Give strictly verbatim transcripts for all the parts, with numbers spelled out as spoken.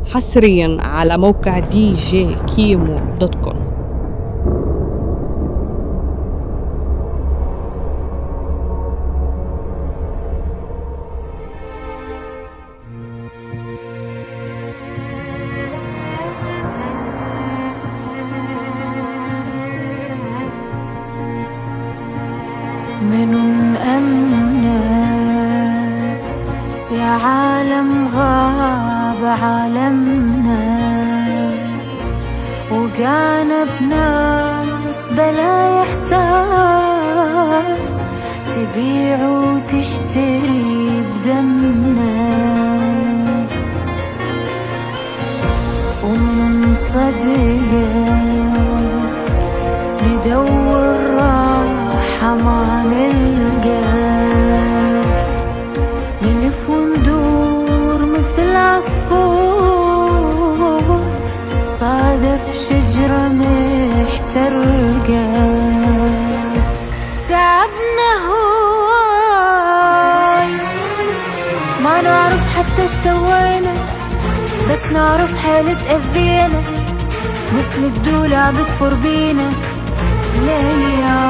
حصريا على موقع دي جي كيمو دوت كوم. من أمنا يا عالم غاب عالمنا، وقانا بناس بلا إحساس تبيع وتشتري بدمنا، ومن صدق ندور راحة ما نلقى، نلف وندور مثل عصفور صادف شجرة محترقة. تعبنا هواي ما نعرف حتى ايش سوينا، بس نعرف حالة تأذينا مثل الدولة بتفر بينا ليا.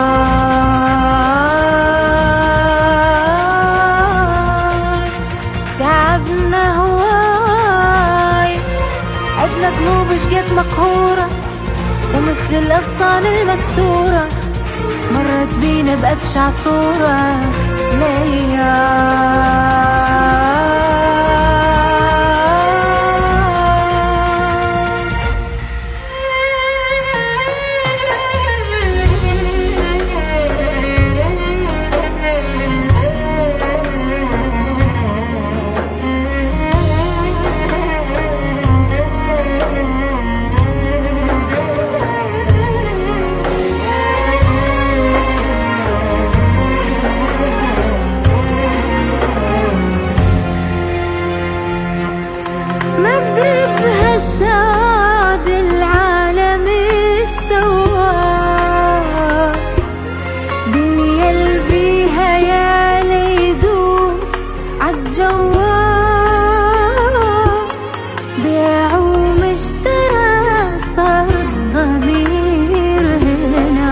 تعبنا هواي عدنا قلوب شقد مقهورة، ومثل الأغصان المكسورة مرت بينا بأبشع صورة ليا. مدري بهالسعد العالم ايش سوا، دنيا اللي بيها يا ليدوس عالجوال، بيع ومشترى صار الضمير هنا،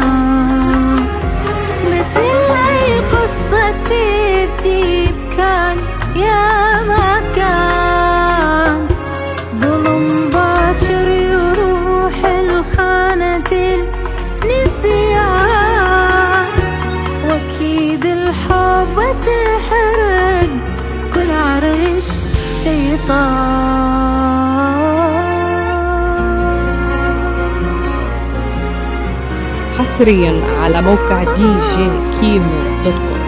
مثل اي قصة تبدي بكان يا ما كان، ظلم باكر يروح الخانة النسيان، واكيد الحب تحرق كل عرش شيطان. حصريا على موقع دي جي كيمو دوت كوم.